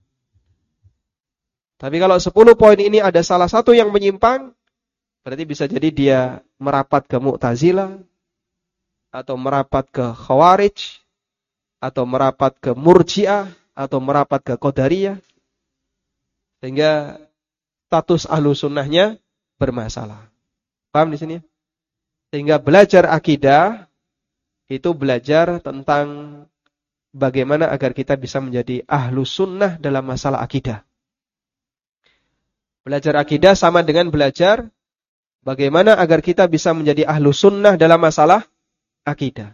Tapi kalau sepuluh poin ini ada salah satu yang menyimpang, berarti bisa jadi dia merapat ke Mu'tazilah, atau merapat ke Khawarij, atau merapat ke Murji'ah, atau merapat ke Qadariyah. Sehingga status ahlu sunnahnya bermasalah. Paham di sini? Sehingga belajar akidah itu belajar tentang bagaimana agar kita bisa menjadi ahlu sunnah dalam masalah akidah. Belajar akidah sama dengan belajar bagaimana agar kita bisa menjadi ahlu sunnah dalam masalah akidah.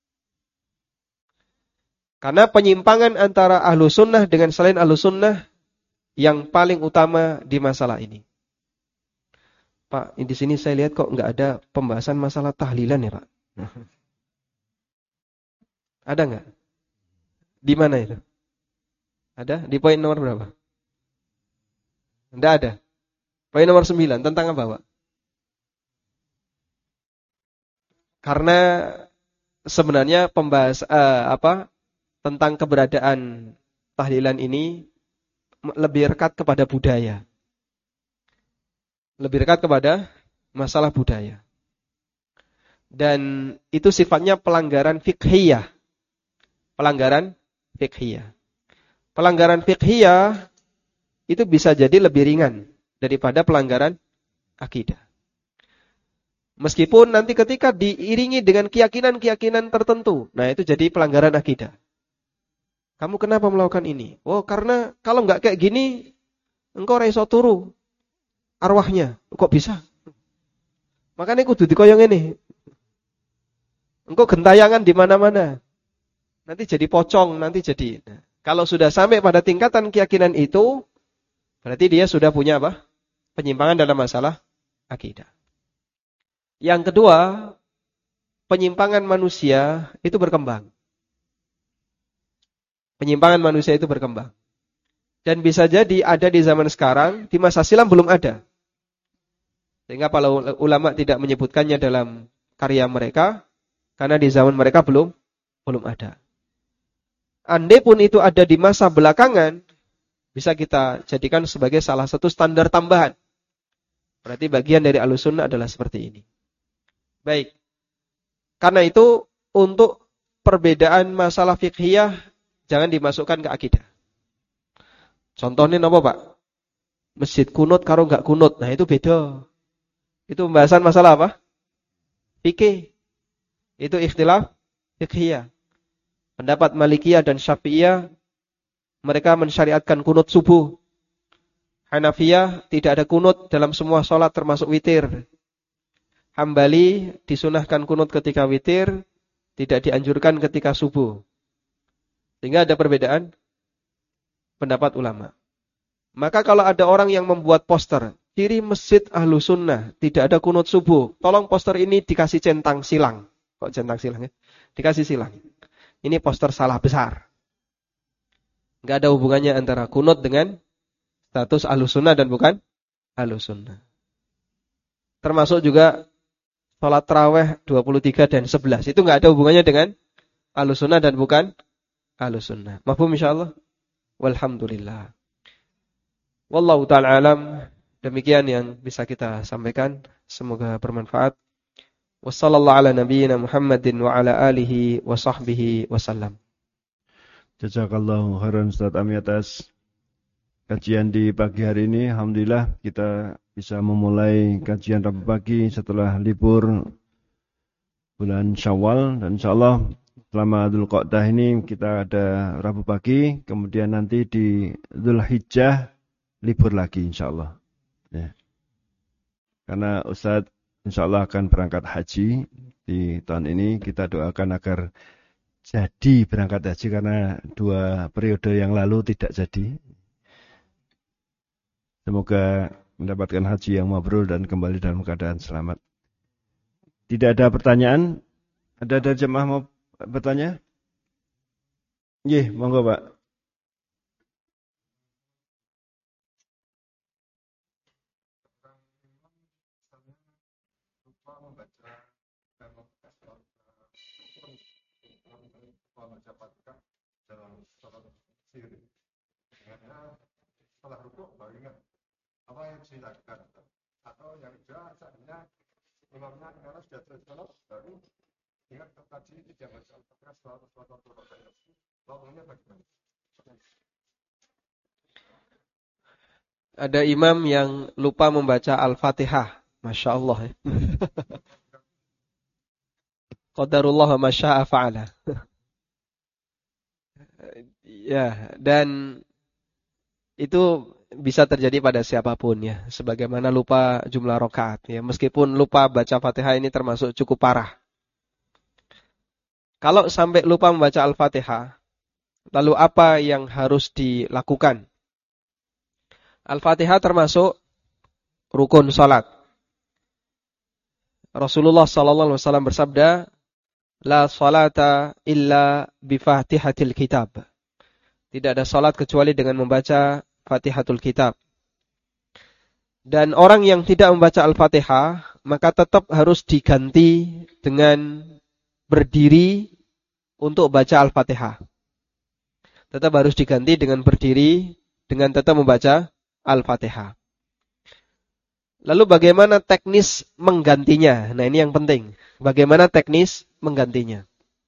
Karena penyimpangan antara ahlu sunnah dengan selain ahlu sunnah yang paling utama di masalah ini. Pak, di sini saya lihat kok nggak ada pembahasan masalah tahlilan ya Pak? Ada nggak? Di mana itu? Ada? Di poin nomor berapa? Tidak ada. Poin nomor sembilan tentang apa Pak? Karena sebenarnya pembahas uh, apa tentang keberadaan tahlilan ini lebih dekat kepada budaya. Lebih dekat kepada masalah budaya. Dan itu sifatnya pelanggaran fiqhiyah. Pelanggaran fiqhiyah. Pelanggaran fiqhiyah itu bisa jadi lebih ringan daripada pelanggaran akidah. Meskipun nanti ketika diiringi dengan keyakinan-keyakinan tertentu, nah itu jadi pelanggaran akidah. Kamu kenapa melakukan ini? Oh, karena kalau nggak kayak gini, engkau raiso turu arwahnya. Kok bisa? Makanya kudu dikoyong ini. Engkau gentayangan di mana-mana. Nanti jadi pocong, nanti jadi. Nah, kalau sudah sampai pada tingkatan keyakinan itu, berarti dia sudah punya apa? Penyimpangan dalam masalah akidah. Yang kedua, penyimpangan manusia itu berkembang. Penyimpangan manusia itu berkembang. Dan bisa jadi ada di zaman sekarang, di masa silam belum ada. Sehingga para ulama tidak menyebutkannya dalam karya mereka, karena di zaman mereka belum belum ada. Andai pun itu ada di masa belakangan, bisa kita jadikan sebagai salah satu standar tambahan. Berarti bagian dari Ahlussunnah adalah seperti ini. Baik. Karena itu untuk perbedaan masalah fiqhiyah jangan dimasukkan ke akidah. Contohnya apa Pak? Masjid kunut karo enggak kunut. Nah itu beda. Itu pembahasan masalah apa? Fikih. Itu ikhtilaf fiqhiyah. Pendapat Malikiyah dan Syafi'iyah mereka mensyariatkan kunut subuh. Hanafiyah tidak ada kunut dalam semua sholat termasuk witir. Hambali disunahkan kunut ketika witir, tidak dianjurkan ketika subuh. Sehingga ada perbedaan pendapat ulama. Maka kalau ada orang yang membuat poster, ciri masjid Ahlussunnah, tidak ada kunut subuh, tolong poster ini dikasih centang silang. Kok centang silang ya? Dikasih silang. Ini poster salah besar. Enggak ada hubungannya antara kunut dengan status Ahlussunnah dan bukan Ahlussunnah. Termasuk juga sholat tarawih dua puluh tiga dan sebelas. Itu enggak ada hubungannya dengan Ahlussunnah dan bukan Ahlussunnah. Mafhum insyaallah? Walhamdulillah. Wallahu ta'ala alam. Demikian yang bisa kita sampaikan. Semoga bermanfaat. Wassallallahu ala nabiyyina Muhammadin wa ala alihi wa sahbihi wasallam. Jazakallahu khairan Ustaz Ami atas kajian di pagi hari ini. Alhamdulillah kita bisa memulai kajian Rabu pagi setelah libur bulan Syawal, dan insyaallah selama Dzulqa'dah ini kita ada Rabu pagi, kemudian nanti di Dzulhijjah libur lagi insyaallah. Ya. Karena Ustaz insyaallah akan berangkat haji di tahun ini, kita doakan agar jadi berangkat haji karena dua periode yang lalu tidak jadi. Semoga mendapatkan haji yang mabrur dan kembali dalam keadaan selamat. Tidak ada pertanyaan? Ada ada jemaah mau bertanya? Nggih, monggo Pak. Setelah rukuk baru ingat apa yang dilakukan, atau yang kedua saatnya imamnya karena sudah selesai baru ingat tadi tidak baca al-fatihah setelah sholat rukuk, bangunnya bagaimana? Ada imam yang lupa membaca Al-Fatihah. Masya Allah ya. Qadarullah ma syaa fa'ala. Ya, dan itu bisa terjadi pada siapapun ya, sebagaimana lupa jumlah rakaat ya, meskipun lupa baca Fatihah ini termasuk cukup parah. Kalau sampai lupa membaca Al-Fatihah, lalu apa yang harus dilakukan? Al-Fatihah termasuk rukun salat. Rasulullah sallallahu alaihi wasallam bersabda, "La salata illa bi Fatihatil Kitab." Tidak ada salat kecuali dengan membaca Fatihatul Kitab. Dan orang yang tidak membaca Al-Fatihah, maka tetap harus diganti dengan berdiri untuk baca Al-Fatihah. Tetap harus diganti dengan berdiri dengan tetap membaca Al-Fatihah. Lalu bagaimana teknis menggantinya? Nah, ini yang penting. Bagaimana teknis menggantinya?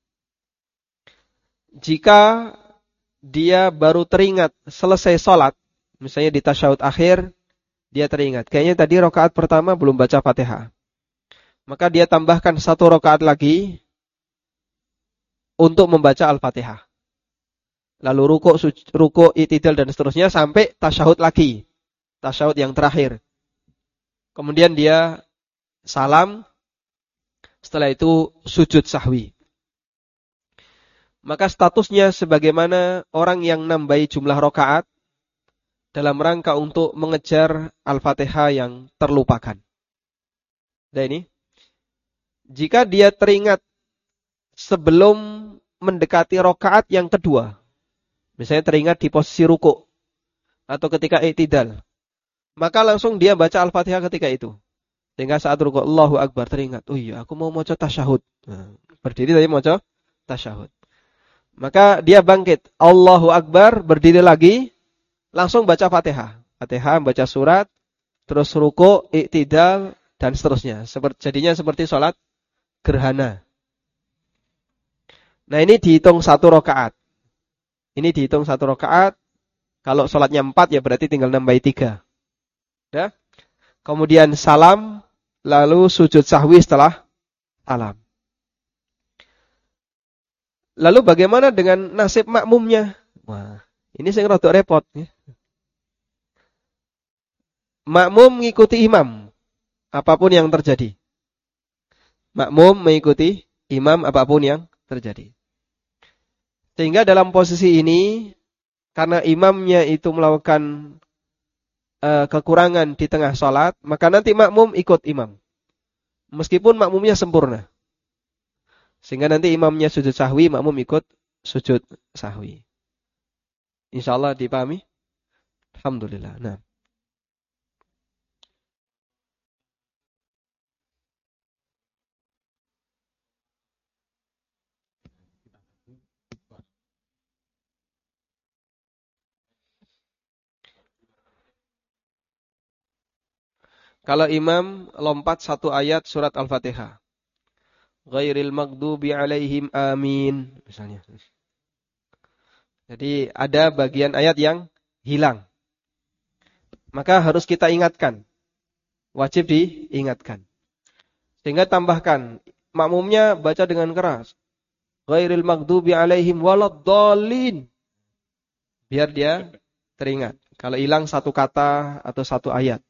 Jika dia baru teringat selesai sholat, misalnya di tasyahud akhir, dia teringat, kayaknya tadi rakaat pertama belum baca Fatihah. Maka dia tambahkan satu rakaat lagi untuk membaca Al-Fatihah. Lalu rukuk, rukuk, i'tidal dan seterusnya sampai tasyahud lagi. Tasyahud yang terakhir. Kemudian dia salam, setelah itu sujud sahwi. Maka statusnya sebagaimana orang yang nambahi jumlah rakaat dalam rangka untuk mengejar Al-Fatihah yang terlupakan. Nah ini, jika dia teringat sebelum mendekati rakaat yang kedua, misalnya teringat di posisi rukuk atau ketika i'tidal, maka langsung dia baca Al-Fatihah ketika itu. Sehingga saat rukuk Allahu Akbar teringat, oh iya aku mau maca tasyahud. Nah, berdiri tadi maca tasyahud. Maka dia bangkit, Allahu Akbar, berdiri lagi, langsung baca Fatihah. Fatihah, baca surat, terus rukuk, i'tidal, dan seterusnya. Seperti, jadinya seperti sholat gerhana. Nah ini dihitung satu rakaat. Ini dihitung satu rakaat. Kalau sholatnya empat ya berarti tinggal nambahi tiga. Ya. Kemudian salam, lalu sujud sahwi setelah salam. Lalu bagaimana dengan nasib makmumnya? Wah, ini saya ngerasa repot. Ya. Makmum mengikuti imam, apapun yang terjadi. Makmum mengikuti imam, apapun yang terjadi. Sehingga dalam posisi ini, karena imamnya itu melakukan kekurangan di tengah sholat, maka nanti makmum ikut imam. Meskipun makmumnya sempurna. Sehingga nanti imamnya sujud sahwi, makmum ikut sujud sahwi. InsyaAllah dipahami? Alhamdulillah. Nah. Kalau imam lompat satu ayat surat Al-Fatihah. Ghairil maghdubi alaihim amin. Misalnya. Jadi ada bagian ayat yang hilang. Maka harus kita ingatkan. Wajib diingatkan. Sehingga tambahkan. Makmumnya baca dengan keras. Ghairil maghdubi alaihim waladdallin. Biar dia teringat. Kalau hilang satu kata atau satu ayat.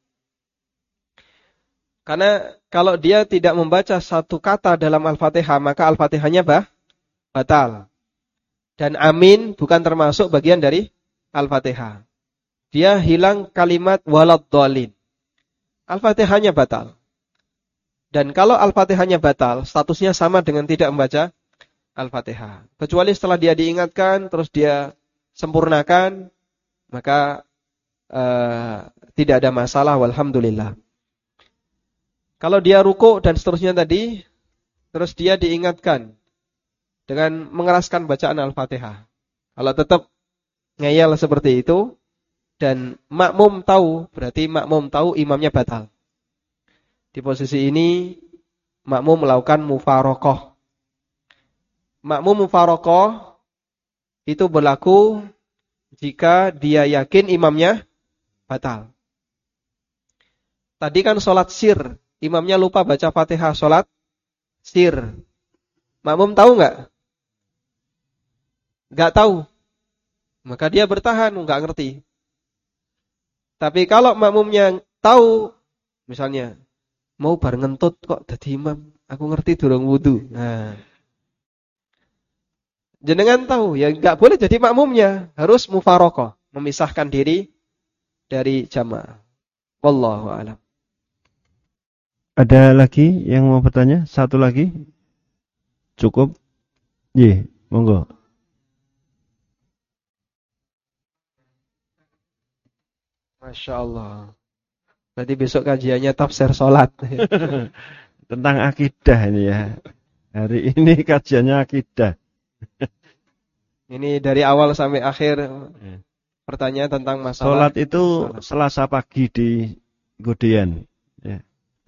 Karena kalau dia tidak membaca satu kata dalam Al-Fatihah, maka Al-Fatihahnya bah, batal. Dan amin bukan termasuk bagian dari Al-Fatihah. Dia hilang kalimat waladdallin. Al-Fatihahnya batal. Dan kalau Al-Fatihahnya batal, statusnya sama dengan tidak membaca Al-Fatihah. Kecuali setelah dia diingatkan, terus dia sempurnakan, maka uh, tidak ada masalah, walhamdulillah. Kalau dia ruku dan seterusnya tadi, terus dia diingatkan dengan mengeraskan bacaan Al-Fatihah. Kalau tetap ngeyel seperti itu, dan makmum tahu, berarti makmum tahu imamnya batal. Di posisi ini, makmum melakukan mufarokoh. Makmum mufarokoh itu berlaku jika dia yakin imamnya batal. Tadi kan sholat sir. Imamnya lupa baca Fatihah sholat sir. Makmum tahu nggak? Nggak tahu. Maka dia bertahan, nggak ngerti. Tapi kalau makmumnya tahu, misalnya mau bar ngentut kok dadi imam, aku ngerti durung wudu. Nah, jenengan tahu ya nggak boleh jadi makmumnya, harus mufarokoh, memisahkan diri dari jamaah. Wallahu a'lam. Ada lagi yang mau bertanya? Satu lagi? Cukup? Ye, monggo. Masya Allah. Berarti besok kajiannya tafsir sholat. Tentang akidah ini ya. Hari ini kajiannya akidah. Ini dari awal sampai akhir pertanyaan tentang masalah. Sholat itu sholat. Selasa pagi di Godean. Ya.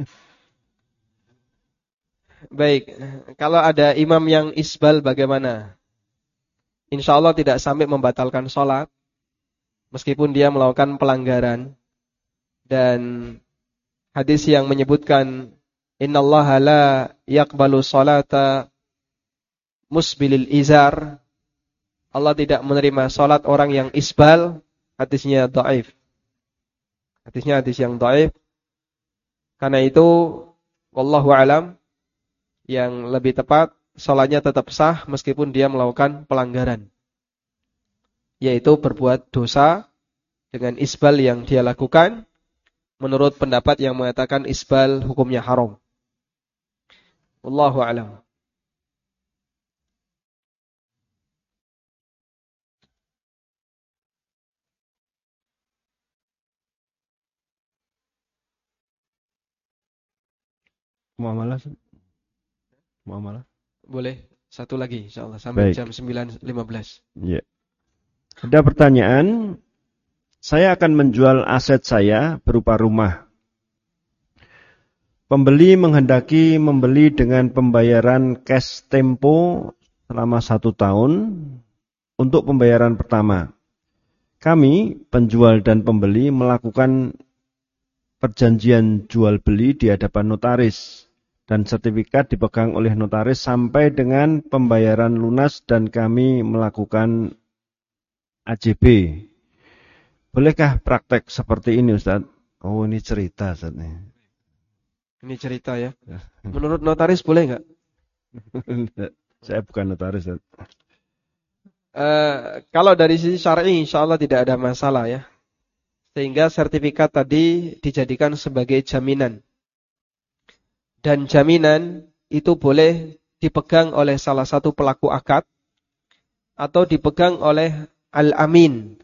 Baik, kalau ada imam yang isbal bagaimana? Insya Allah tidak sampai membatalkan sholat, meskipun dia melakukan pelanggaran. Dan hadis yang menyebutkan, Innallaha la yaqbalu sholata musbilil izar. Allah tidak menerima sholat orang yang isbal, hadisnya dhaif. Hadisnya hadis yang dhaif. Karena itu, wallahu alam, yang lebih tepat, sholatnya tetap sah meskipun dia melakukan pelanggaran. Yaitu berbuat dosa dengan isbal yang dia lakukan, menurut pendapat yang mengatakan isbal hukumnya haram. Wallahu a'lam. Muamalah. Muamalah. Boleh, satu lagi insyaallah sampai Baik. jam sembilan lima belas. Ya. Ada pertanyaan, saya akan menjual aset saya berupa rumah. Pembeli menghendaki membeli dengan pembayaran cash tempo selama satu tahun untuk pembayaran pertama. Kami, penjual dan pembeli, melakukan perjanjian jual beli di hadapan notaris. Dan sertifikat dipegang oleh notaris sampai dengan pembayaran lunas dan kami melakukan A J B. Bolehkah praktek seperti ini, Ustaz? Oh, ini cerita, Ustaz. Ini cerita ya. Menurut notaris boleh nggak? Saya bukan notaris, Ustaz. Uh, kalau dari sisi syar'i insya Allah tidak ada masalah ya. Sehingga sertifikat tadi dijadikan sebagai jaminan. Dan jaminan itu boleh dipegang oleh salah satu pelaku akad atau dipegang oleh al-amin.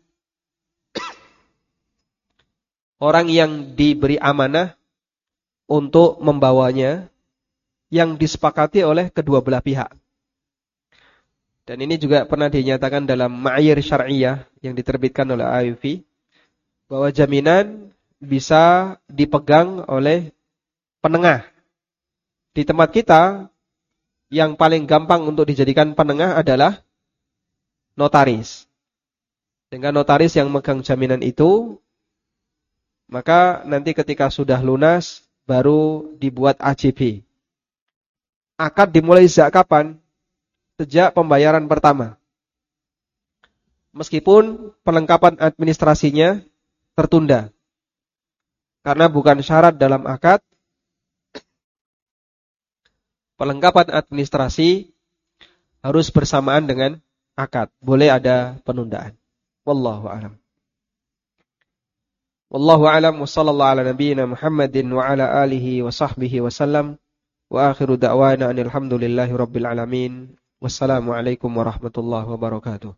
Orang yang diberi amanah untuk membawanya yang disepakati oleh kedua belah pihak. Dan ini juga pernah dinyatakan dalam ma'ayir syar'iyah yang diterbitkan oleh A I F I bahwa jaminan bisa dipegang oleh penengah. Di tempat kita, yang paling gampang untuk dijadikan penengah adalah notaris. Dengan notaris yang megang jaminan itu, maka nanti ketika sudah lunas, baru dibuat A J B. Akad dimulai sejak kapan? Sejak pembayaran pertama. Meskipun perlengkapan administrasinya tertunda. Karena bukan syarat dalam akad, perlengkapan administrasi harus bersamaan dengan akad. Boleh ada penundaan. Wallahu a'lam. Wallahu a'lam wa sallallahu ala nabiyyina Muhammadin wa ala alihi wa sahbihi wa sallam. Wa akhiru da'wana anil hamdulillahi rabbil alamin. Wassalamualaikum warahmatullahi wabarakatuh.